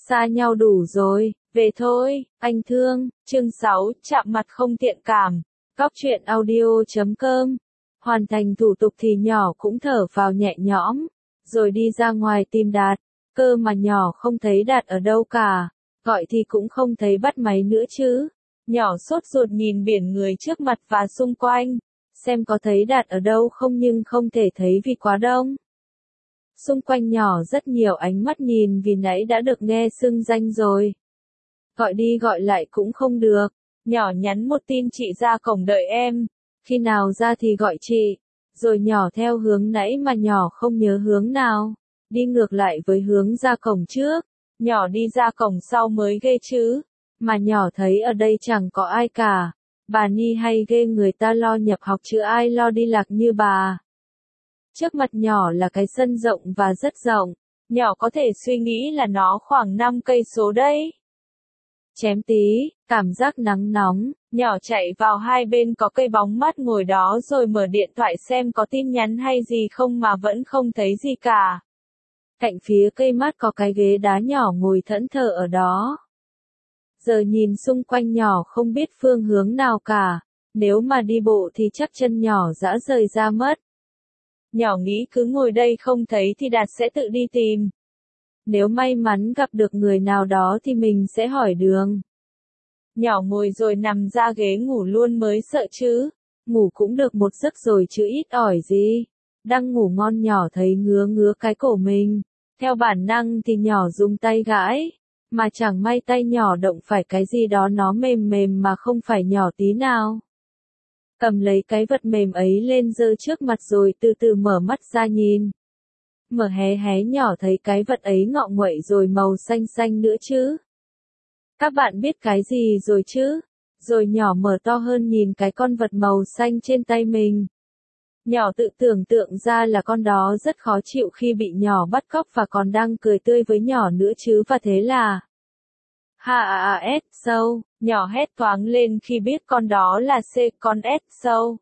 Xa nhau đủ rồi, về thôi, anh thương. Chương 6, chạm mặt không thiện cảm. Góc truyện audio.com. Hoàn thành thủ tục thì nhỏ cũng thở vào nhẹ nhõm, rồi đi ra ngoài tìm Đạt. Cơ mà nhỏ không thấy Đạt ở đâu cả, gọi thì cũng không thấy bắt máy nữa chứ. Nhỏ sốt ruột nhìn biển người trước mặt và xung quanh, xem có thấy Đạt ở đâu không, nhưng không thể thấy vì quá đông. Xung quanh nhỏ rất nhiều ánh mắt nhìn vì nãy đã được nghe xưng danh rồi. Gọi đi gọi lại cũng không được. Nhỏ nhắn một tin chị ra cổng đợi em. Khi nào ra thì gọi chị. Rồi nhỏ theo hướng nãy mà nhỏ không nhớ hướng nào. Đi ngược lại với hướng ra cổng trước. Nhỏ đi ra cổng sau mới ghê chứ. Mà nhỏ thấy ở đây chẳng có ai cả. Bà Ni hay ghê, người ta lo nhập học chứ ai lo đi lạc như bà. Trước mặt nhỏ là cái sân rộng và rất rộng. Nhỏ có thể suy nghĩ là nó khoảng 5 cây số đấy. Chém tí, cảm giác nắng nóng, nhỏ chạy vào hai bên có cây bóng mát ngồi đó rồi mở điện thoại xem có tin nhắn hay gì không mà vẫn không thấy gì cả. Cạnh phía cây mát có cái ghế đá nhỏ ngồi thẫn thờ ở đó. Giờ nhìn xung quanh nhỏ không biết phương hướng nào cả, nếu mà đi bộ thì chắc chân nhỏ rã rời ra mất. Nhỏ nghĩ cứ ngồi đây không thấy thì Đạt sẽ tự đi tìm. Nếu may mắn gặp được người nào đó thì mình sẽ hỏi đường. Nhỏ ngồi rồi nằm ra ghế ngủ luôn mới sợ chứ. Ngủ cũng được một giấc rồi chứ ít ỏi gì. Đang ngủ ngon nhỏ thấy ngứa ngứa cái cổ mình. Theo bản năng thì nhỏ dùng tay gãi. Mà chẳng may tay nhỏ động phải cái gì đó nó mềm mềm mà không phải nhỏ tí nào. Cầm lấy cái vật mềm ấy lên giơ trước mặt rồi từ từ mở mắt ra nhìn. Mở hé hé nhỏ thấy cái vật ấy ngọ nguậy rồi màu xanh xanh nữa chứ. Các bạn biết cái gì rồi chứ? Rồi nhỏ mở to hơn nhìn cái con vật màu xanh trên tay mình. Nhỏ tự tưởng tượng ra là con đó rất khó chịu khi bị nhỏ bắt cóc và còn đang cười tươi với nhỏ nữa chứ, và thế là sâu, nhỏ hét toáng lên khi biết con đó là con sâu.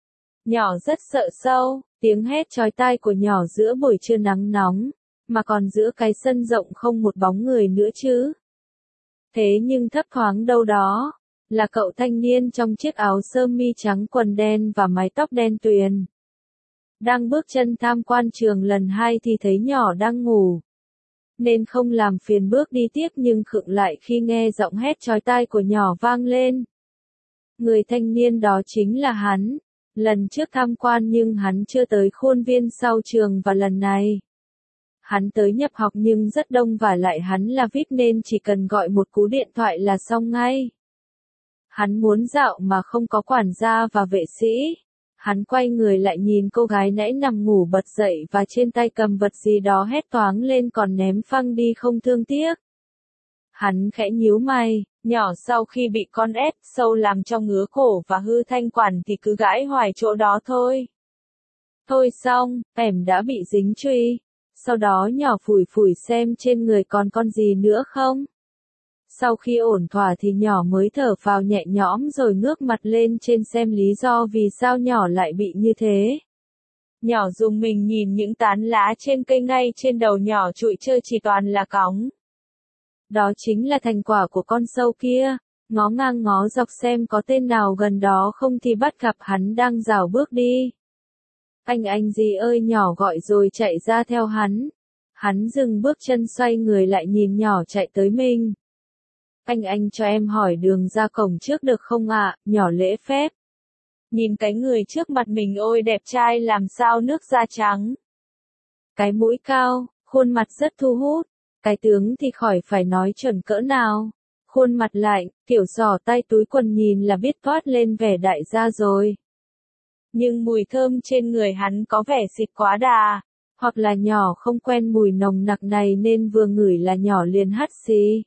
Nhỏ rất sợ sâu, tiếng hét chói tai của nhỏ giữa buổi trưa nắng nóng, mà còn giữa cái sân rộng không một bóng người nữa chứ. Thế nhưng thấp thoáng đâu đó, là cậu thanh niên trong chiếc áo sơ mi trắng quần đen và mái tóc đen tuyền. Đang bước chân tham quan trường lần 2 thì thấy nhỏ đang ngủ. Nên không làm phiền bước đi tiếp nhưng khựng lại khi nghe giọng hét chói tai của nhỏ vang lên. Người thanh niên đó chính là hắn. Lần trước tham quan nhưng hắn chưa tới khuôn viên sau trường và lần này. Hắn tới nhập học nhưng rất đông và lại hắn là VIP nên chỉ cần gọi một cú điện thoại là xong ngay. Hắn muốn dạo mà không có quản gia và vệ sĩ. Hắn quay người lại nhìn cô gái nãy nằm ngủ bật dậy và trên tay cầm vật gì đó hét toáng lên còn ném phăng đi không thương tiếc. Hắn khẽ nhíu mày, nhỏ sau khi bị con sâu làm cho ngứa cổ và hư thanh quản thì cứ gãi hoài chỗ đó thôi. Thôi xong, em đã bị dính truy. Sau đó nhỏ phủi phủi xem trên người còn con gì nữa không. Sau khi ổn thỏa thì nhỏ mới thở phào nhẹ nhõm rồi ngước mặt lên trên xem lý do vì sao nhỏ lại bị như thế. Nhỏ dùng mình nhìn những tán lá trên cây ngay trên đầu nhỏ trụi trơ chỉ toàn là cóng. Đó chính là thành quả của con sâu kia. Ngó ngang ngó dọc xem có tên nào gần đó không thì bắt gặp hắn đang rảo bước đi. Anh gì ơi, nhỏ gọi rồi chạy ra theo hắn. Hắn dừng bước chân xoay người lại nhìn nhỏ chạy tới mình. Anh cho em hỏi đường ra cổng trước được không ạ? Nhỏ lễ phép. Nhìn cái người trước mặt mình ôi đẹp trai làm sao nước da trắng. Cái mũi cao, khuôn mặt rất thu hút. Cái tướng thì khỏi phải nói chuẩn cỡ nào. Khuôn mặt lại, kiểu giỏ tay túi quần nhìn là biết toát lên vẻ đại gia rồi. Nhưng mùi thơm trên người hắn có vẻ xịt quá đà. Hoặc là nhỏ không quen mùi nồng nặc này nên vừa ngửi là nhỏ liền hắt xì.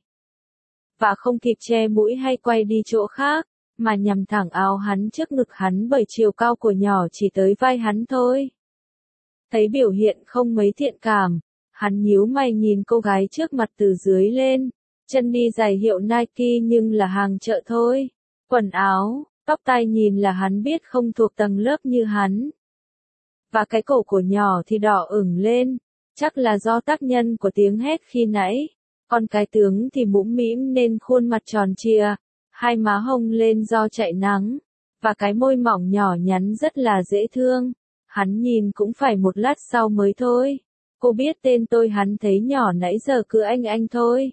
Và không kịp che mũi hay quay đi chỗ khác, mà nhằm thẳng áo hắn trước ngực hắn bởi chiều cao của nhỏ chỉ tới vai hắn thôi. Thấy biểu hiện không mấy thiện cảm, hắn nhíu mày nhìn cô gái trước mặt từ dưới lên, chân đi giày hiệu Nike nhưng là hàng chợ thôi. Quần áo, tóc tai nhìn là hắn biết không thuộc tầng lớp như hắn. Và cái cổ của nhỏ thì đỏ ửng lên, chắc là do tác nhân của tiếng hét khi nãy. Con cái tướng thì mũm mĩm nên khuôn mặt tròn trịa, hai má hồng lên do chạy nắng, và cái môi mỏng nhỏ nhắn rất là dễ thương. Hắn nhìn cũng phải một lát sau mới thôi. Cô biết tên tôi, hắn thấy nhỏ nãy giờ cứ anh thôi.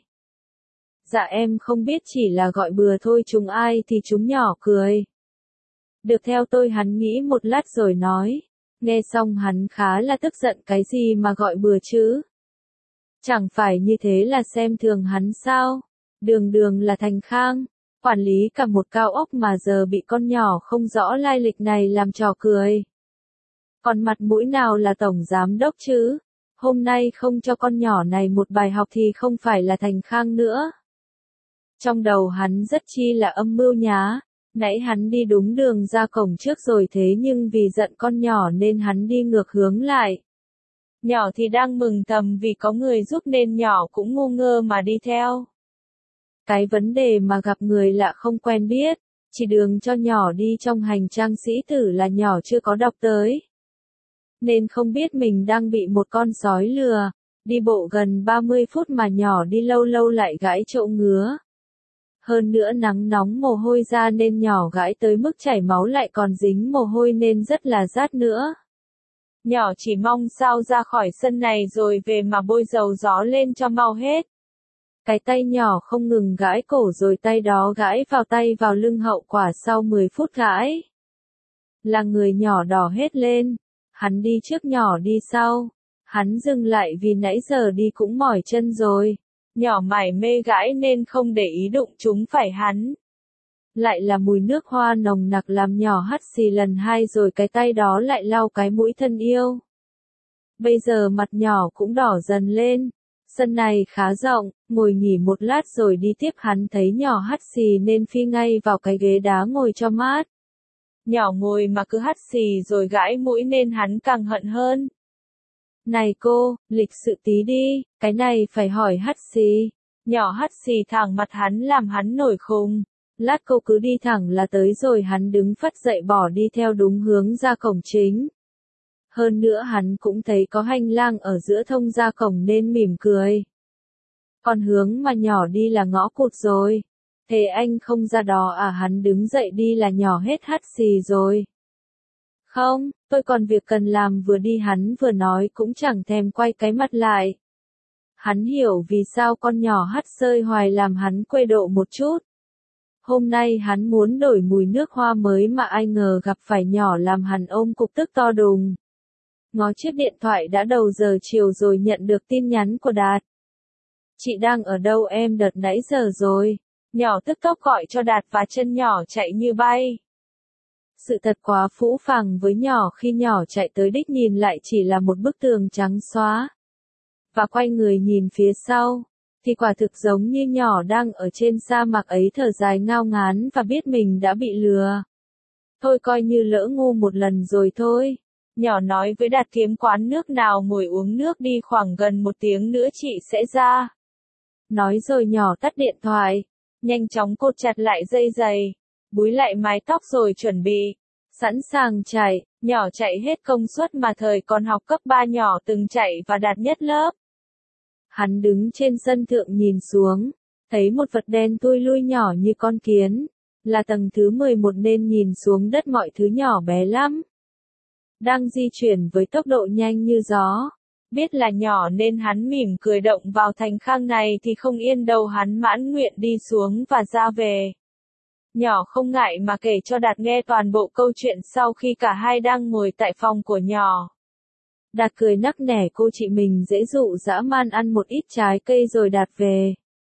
Dạ em không biết, chỉ là gọi bừa thôi, chúng ai thì chúng nhỏ cười. Được, theo tôi, hắn nghĩ một lát rồi nói. Nghe xong hắn khá là tức giận, cái gì mà gọi bừa chứ? Chẳng phải như thế là xem thường hắn sao? Đường đường là Thành Khang, quản lý cả một cao ốc mà giờ bị con nhỏ không rõ lai lịch này làm trò cười. Còn mặt mũi nào là tổng giám đốc chứ? Hôm nay không cho con nhỏ này một bài học thì không phải là Thành Khang nữa. Trong đầu hắn rất chi là âm mưu nhá. Nãy hắn đi đúng đường ra cổng trước rồi, thế nhưng vì giận con nhỏ nên hắn đi ngược hướng lại. Nhỏ thì đang mừng thầm vì có người giúp nên nhỏ cũng ngu ngơ mà đi theo. Cái vấn đề mà gặp người lạ không quen biết, chỉ đường cho nhỏ đi trong hành trang sĩ tử là nhỏ chưa có đọc tới. Nên không biết mình đang bị một con sói lừa. Đi bộ gần 30 phút mà nhỏ đi lâu lâu lại gãi chỗ ngứa. Hơn nữa nắng nóng mồ hôi ra nên nhỏ gãi tới mức chảy máu, lại còn dính mồ hôi nên rất là rát nữa. Nhỏ chỉ mong sao ra khỏi sân này rồi về mà bôi dầu gió lên cho mau hết. Cái tay nhỏ không ngừng gãi cổ rồi tay đó gãi vào lưng, hậu quả sau 10 phút gãi là người nhỏ đỏ hết lên. Hắn đi trước, nhỏ đi sau. Hắn dừng lại vì nãy giờ đi cũng mỏi chân rồi. Nhỏ mải mê gãi nên không để ý đụng chúng phải hắn. Lại là mùi nước hoa nồng nặc làm nhỏ hắt xì lần hai rồi cái tay đó lại lau cái mũi thân yêu. Bây giờ mặt nhỏ cũng đỏ dần lên. Sân này khá rộng, ngồi nghỉ một lát rồi đi tiếp. Hắn thấy nhỏ hắt xì nên phi ngay vào cái ghế đá ngồi cho mát. Nhỏ ngồi mà cứ hắt xì rồi gãi mũi nên hắn càng hận hơn. Này cô, lịch sự tí đi, cái này phải hỏi hắt xì. Nhỏ hắt xì thẳng mặt hắn làm hắn nổi khùng. Lát cô cứ đi thẳng là tới rồi. Hắn đứng phắt dậy bỏ đi theo đúng hướng ra cổng chính. Hơn nữa hắn cũng thấy có hành lang ở giữa thông ra cổng nên mỉm cười. Còn hướng mà nhỏ đi là ngõ cụt rồi. Thế anh không ra đó à? Hắn đứng dậy đi là nhỏ hết hắt xì rồi. Không, tôi còn việc cần làm, vừa đi hắn vừa nói cũng chẳng thèm quay cái mặt lại. Hắn hiểu vì sao con nhỏ hắt sơi hoài làm hắn quê độ một chút. Hôm nay hắn muốn đổi mùi nước hoa mới mà ai ngờ gặp phải nhỏ làm hắn ôm cục tức to đùng. Ngó chiếc điện thoại đã đầu giờ chiều rồi nhận được tin nhắn của Đạt. Chị đang ở đâu em, đợt nãy giờ rồi. Nhỏ tức tốc gọi cho Đạt và chân nhỏ chạy như bay. Sự thật quá phũ phàng với nhỏ khi nhỏ chạy tới đích nhìn lại chỉ là một bức tường trắng xóa. Và quay người nhìn phía sau, thì quả thực giống như nhỏ đang ở trên sa mạc ấy, thở dài ngao ngán và biết mình đã bị lừa. Thôi coi như lỡ ngu một lần rồi thôi. Nhỏ nói với Đạt kiếm quán nước nào ngồi uống nước đi, khoảng gần 1 tiếng nữa chị sẽ ra. Nói rồi nhỏ tắt điện thoại, nhanh chóng cột chặt lại dây giày, búi lại mái tóc rồi chuẩn bị, sẵn sàng chạy. Nhỏ chạy hết công suất mà thời còn học cấp 3 nhỏ từng chạy và đạt nhất lớp. Hắn đứng trên sân thượng nhìn xuống, thấy một vật đen thui lui nhỏ như con kiến, là tầng thứ 11 nên nhìn xuống đất mọi thứ nhỏ bé lắm. Đang di chuyển với tốc độ nhanh như gió. Biết là nhỏ nên hắn mỉm cười, động vào Thành Khang này thì không yên đâu, hắn mãn nguyện đi xuống và ra về. Nhỏ không ngại mà kể cho Đạt nghe toàn bộ câu chuyện sau khi cả hai đang ngồi tại phòng của nhỏ. Đạt cười nắc nẻ cô chị mình dễ dụ dã man ăn một ít trái cây rồi Đạt về.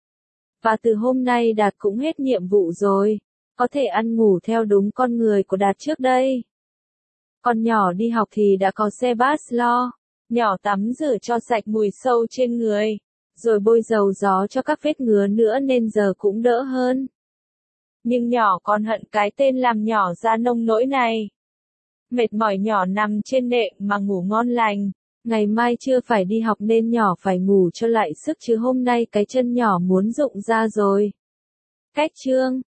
Và từ hôm nay Đạt cũng hết nhiệm vụ rồi, có thể ăn ngủ theo đúng con người của Đạt trước đây. Còn nhỏ đi học thì đã có xe bus lo. Nhỏ tắm rửa cho sạch mùi sâu trên người, rồi bôi dầu gió cho các vết ngứa nữa nên giờ cũng đỡ hơn. Nhưng nhỏ còn hận cái tên làm nhỏ ra nông nỗi này. Mệt mỏi nhỏ nằm trên nệm mà ngủ ngon lành. Ngày mai chưa phải đi học nên nhỏ phải ngủ cho lại sức chứ hôm nay cái chân nhỏ muốn rụng ra rồi. Cách chương